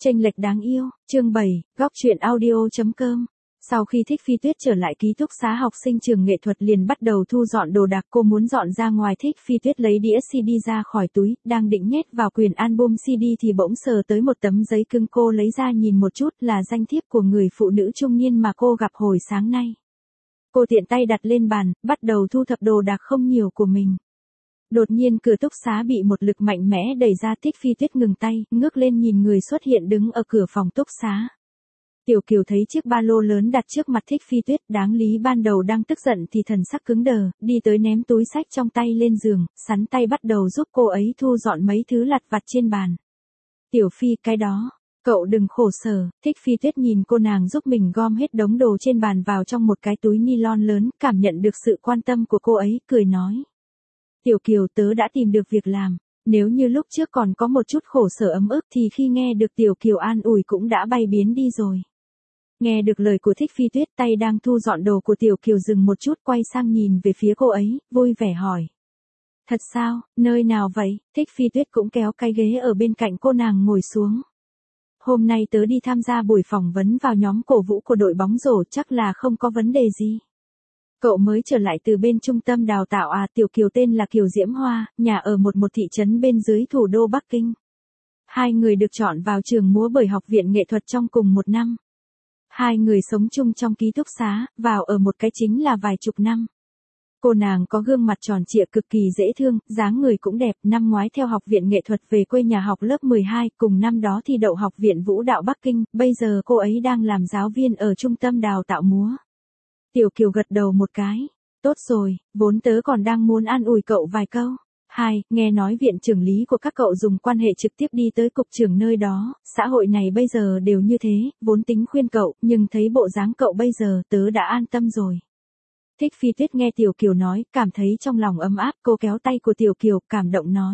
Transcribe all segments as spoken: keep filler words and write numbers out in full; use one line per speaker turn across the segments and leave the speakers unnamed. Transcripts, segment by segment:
Chênh lệch đáng yêu, chương bảy, góc truyện audio.com. Sau khi Thích Phi Tuyết trở lại ký túc xá học sinh trường nghệ thuật liền bắt đầu thu dọn đồ đạc, cô muốn dọn ra ngoài. Thích Phi Tuyết lấy đĩa xê đê ra khỏi túi, đang định nhét vào quyển album xê đê thì bỗng sờ tới một tấm giấy cứng, cô lấy ra nhìn một chút là danh thiếp của người phụ nữ trung niên mà cô gặp hồi sáng nay. Cô tiện tay đặt lên bàn, bắt đầu thu thập đồ đạc không nhiều của mình. Đột nhiên cửa túc xá bị một lực mạnh mẽ đẩy ra. Thích Phi Tuyết ngừng tay, ngước lên nhìn người xuất hiện đứng ở cửa phòng túc xá. Tiểu Kiều thấy chiếc ba lô lớn đặt trước mặt Thích Phi Tuyết, đáng lý ban đầu đang tức giận thì thần sắc cứng đờ, đi tới ném túi sách trong tay lên giường, sắn tay bắt đầu giúp cô ấy thu dọn mấy thứ lặt vặt trên bàn. Tiểu Phi, cái đó, cậu đừng khổ sở. Thích Phi Tuyết nhìn cô nàng giúp mình gom hết đống đồ trên bàn vào trong một cái túi nylon lớn, cảm nhận được sự quan tâm của cô ấy, cười nói. Tiểu Kiều, tớ đã tìm được việc làm. Nếu như lúc trước còn có một chút khổ sở ấm ức thì khi nghe được Tiểu Kiều an ủi cũng đã bay biến đi rồi. Nghe được lời của Thích Phi Tuyết, tay đang thu dọn đồ của Tiểu Kiều dừng một chút, quay sang nhìn về phía cô ấy, vui vẻ hỏi. Thật sao, nơi nào vậy? Thích Phi Tuyết cũng kéo cái ghế ở bên cạnh cô nàng ngồi xuống. Hôm nay tớ đi tham gia buổi phỏng vấn vào nhóm cổ vũ của đội bóng rổ, chắc là không có vấn đề gì. Cậu mới trở lại từ bên trung tâm đào tạo à? Tiểu Kiều tên là Kiều Diễm Hoa, nhà ở một một thị trấn bên dưới thủ đô Bắc Kinh. Hai người được chọn vào trường múa bởi Học viện Nghệ thuật trong cùng một năm. Hai người sống chung trong ký túc xá, vào ở một cái chính là vài chục năm. Cô nàng có gương mặt tròn trịa cực kỳ dễ thương, dáng người cũng đẹp, năm ngoái theo Học viện Nghệ thuật về quê nhà học lớp mười hai, cùng năm đó thi đậu Học viện Vũ đạo Bắc Kinh, bây giờ cô ấy đang làm giáo viên ở trung tâm đào tạo múa. Tiểu Kiều gật đầu một cái. Tốt rồi, vốn tớ còn đang muốn an ủi cậu vài câu. Hai, nghe nói viện trưởng lý của các cậu dùng quan hệ trực tiếp đi tới cục trưởng nơi đó, xã hội này bây giờ đều như thế, vốn tính khuyên cậu, nhưng thấy bộ dáng cậu bây giờ, tớ đã an tâm rồi. Thích Phi Tuyết nghe Tiểu Kiều nói, cảm thấy trong lòng ấm áp, cô kéo tay của Tiểu Kiều, cảm động nói.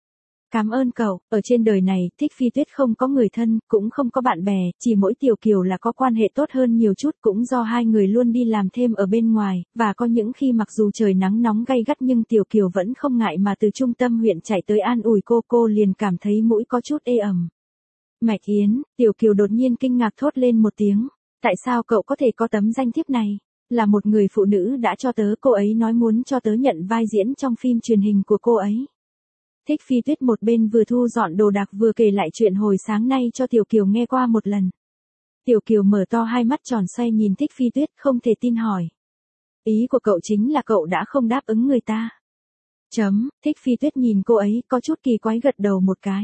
Cảm ơn cậu, ở trên đời này, Thích Phi Tuyết không có người thân, cũng không có bạn bè, chỉ mỗi Tiểu Kiều là có quan hệ tốt hơn nhiều chút, cũng do hai người luôn đi làm thêm ở bên ngoài, và có những khi mặc dù trời nắng nóng gay gắt nhưng Tiểu Kiều vẫn không ngại mà từ trung tâm huyện chạy tới an ủi cô, cô liền cảm thấy mũi có chút ê ẩm. Mạch Yến, Tiểu Kiều đột nhiên kinh ngạc thốt lên một tiếng, tại sao cậu có thể có tấm danh thiếp này? Là một người phụ nữ đã cho tớ, cô ấy nói muốn cho tớ nhận vai diễn trong phim truyền hình của cô ấy. Thích Phi Tuyết một bên vừa thu dọn đồ đạc vừa kể lại chuyện hồi sáng nay cho Tiểu Kiều nghe qua một lần. Tiểu Kiều mở to hai mắt tròn xoay nhìn Thích Phi Tuyết, không thể tin hỏi. Ý của cậu chính là cậu đã không đáp ứng người ta. Chấm, Thích Phi Tuyết nhìn cô ấy có chút kỳ quái gật đầu một cái.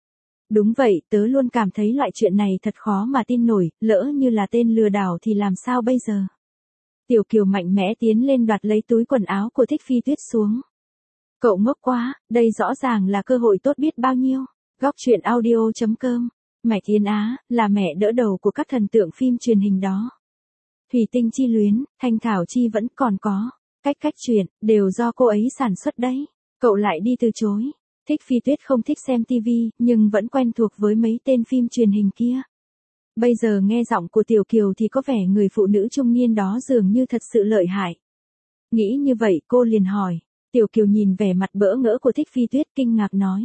Đúng vậy, tớ luôn cảm thấy loại chuyện này thật khó mà tin nổi, lỡ như là tên lừa đảo thì làm sao bây giờ? Tiểu Kiều mạnh mẽ tiến lên đoạt lấy túi quần áo của Thích Phi Tuyết xuống. Cậu ngốc quá, đây rõ ràng là cơ hội tốt biết bao nhiêu. Góc truyện audio.com. Mạch Yến Á, là mẹ đỡ đầu của các thần tượng phim truyền hình đó. Thủy Tinh Chi Luyến, Thanh Thảo Chi vẫn còn có. Cách cách truyện, đều do cô ấy sản xuất đấy. Cậu lại đi từ chối. Thích Phi Tuyết không thích xem tivi, nhưng vẫn quen thuộc với mấy tên phim truyền hình kia. Bây giờ nghe giọng của Tiểu Kiều thì có vẻ người phụ nữ trung niên đó dường như thật sự lợi hại. Nghĩ như vậy cô liền hỏi. Tiểu Kiều nhìn vẻ mặt bỡ ngỡ của Thích Phi Tuyết kinh ngạc nói.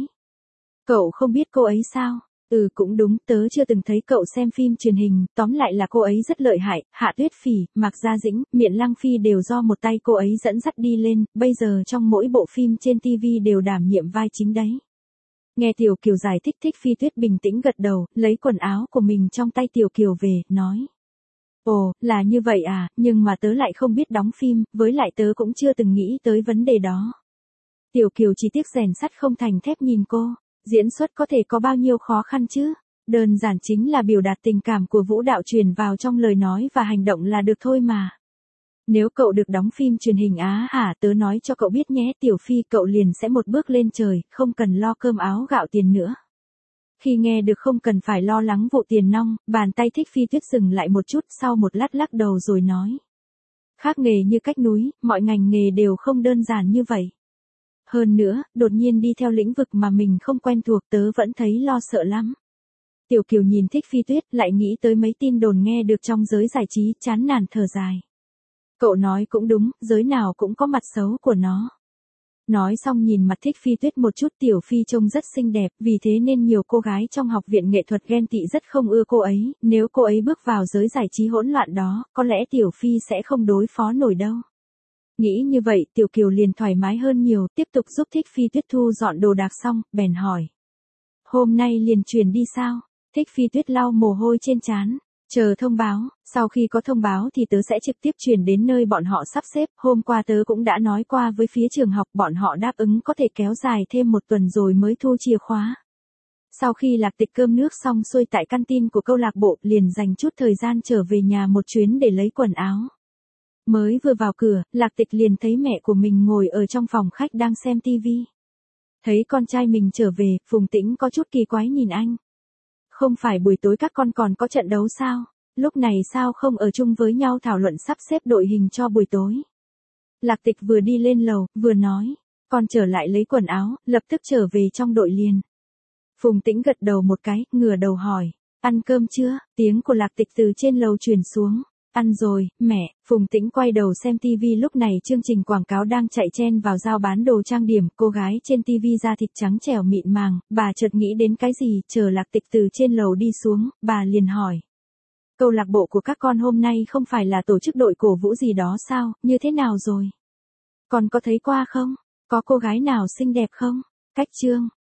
Cậu không biết cô ấy sao? Ừ cũng đúng, tớ chưa từng thấy cậu xem phim truyền hình, tóm lại là cô ấy rất lợi hại, Hạ Tuyết Phỉ, Mạc Gia Dĩnh, Miện Lăng Phi đều do một tay cô ấy dẫn dắt đi lên, bây giờ trong mỗi bộ phim trên tivi đều đảm nhiệm vai chính đấy. Nghe Tiểu Kiều giải thích, Thích Phi Tuyết bình tĩnh gật đầu, lấy quần áo của mình trong tay Tiểu Kiều về, nói. Ồ, là như vậy à, nhưng mà tớ lại không biết đóng phim, với lại tớ cũng chưa từng nghĩ tới vấn đề đó. Tiểu Kiều chỉ tiếc rèn sắt không thành thép nhìn cô, diễn xuất có thể có bao nhiêu khó khăn chứ, đơn giản chính là biểu đạt tình cảm của vũ đạo truyền vào trong lời nói và hành động là được thôi mà. Nếu cậu được đóng phim truyền hình á hả, tớ nói cho cậu biết nhé Tiểu Phi, cậu liền sẽ một bước lên trời, không cần lo cơm áo gạo tiền nữa. Khi nghe được không cần phải lo lắng vụ tiền nong, bàn tay Thích Phi Tuyết dừng lại một chút, sau một lát lắc đầu rồi nói. Khác nghề như cách núi, mọi ngành nghề đều không đơn giản như vậy. Hơn nữa, đột nhiên đi theo lĩnh vực mà mình không quen thuộc, tớ vẫn thấy lo sợ lắm. Tiểu Kiều nhìn Thích Phi Tuyết, lại nghĩ tới mấy tin đồn nghe được trong giới giải trí, chán nản thở dài. Cậu nói cũng đúng, giới nào cũng có mặt xấu của nó. Nói xong nhìn mặt Thích Phi Tuyết một chút, Tiểu Phi trông rất xinh đẹp, vì thế nên nhiều cô gái trong học viện nghệ thuật ghen tị rất không ưa cô ấy, nếu cô ấy bước vào giới giải trí hỗn loạn đó, có lẽ Tiểu Phi sẽ không đối phó nổi đâu. Nghĩ như vậy, Tiểu Kiều liền thoải mái hơn nhiều, tiếp tục giúp Thích Phi Tuyết thu dọn đồ đạc xong, bèn hỏi. Hôm nay liền chuyển đi sao? Thích Phi Tuyết lau mồ hôi trên trán. Chờ thông báo, sau khi có thông báo thì tớ sẽ trực tiếp chuyển đến nơi bọn họ sắp xếp, hôm qua tớ cũng đã nói qua với phía trường học, bọn họ đáp ứng có thể kéo dài thêm một tuần rồi mới thu chìa khóa. Sau khi Lạc Tịch cơm nước xong xuôi tại canteen của câu lạc bộ, liền dành chút thời gian trở về nhà một chuyến để lấy quần áo. Mới vừa vào cửa, Lạc Tịch liền thấy mẹ của mình ngồi ở trong phòng khách đang xem tivi. Thấy con trai mình trở về, Phùng Tĩnh có chút kỳ quái nhìn anh. Không phải buổi tối các con còn có trận đấu sao? Lúc này sao không ở chung với nhau thảo luận sắp xếp đội hình cho buổi tối? Lạc Tịch vừa đi lên lầu, vừa nói. Con trở lại lấy quần áo, lập tức trở về trong đội liền. Phùng Tĩnh gật đầu một cái, ngửa đầu hỏi. Ăn cơm chưa? Tiếng của Lạc Tịch từ trên lầu truyền xuống. Ăn rồi, mẹ. Phùng Tĩnh quay đầu xem tivi, lúc này chương trình quảng cáo đang chạy chen vào giao bán đồ trang điểm, cô gái trên tivi da thịt trắng trẻo mịn màng, bà chợt nghĩ đến cái gì, chờ Lạc Tịch từ trên lầu đi xuống, bà liền hỏi. Câu lạc bộ của các con hôm nay không phải là tổ chức đội cổ vũ gì đó sao, như thế nào rồi? Con có thấy qua không? Có cô gái nào xinh đẹp không? Cách Trương,